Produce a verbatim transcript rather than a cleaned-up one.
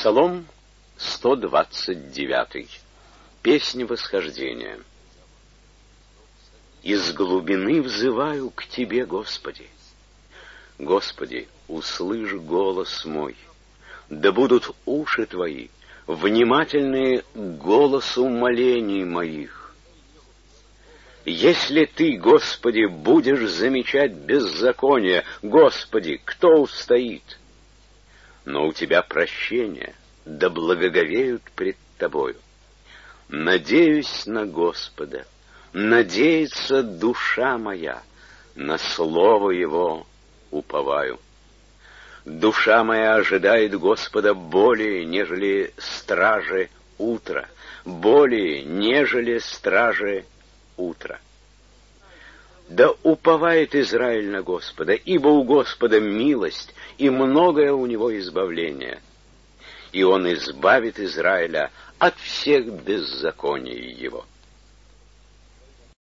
Псалом сто двадцать девятый. Песня восхождения. Из глубины взываю к Тебе, Господи. Господи, услышь голос мой. Да будут уши Твои внимательные к голосу молений моих. Если Ты, Господи, будешь замечать беззаконие, Господи, кто устоит? Но у Тебя прощение, да благоговеют пред Тобою. Надеюсь на Господа, надеется душа моя, на слово Его уповаю. Душа моя ожидает Господа более, нежели стражи утра, более, нежели стражи утра. Да уповает Израиль на Господа, ибо у Господа милость, и многое у Него избавление. И Он избавит Израиля от всех беззаконий его.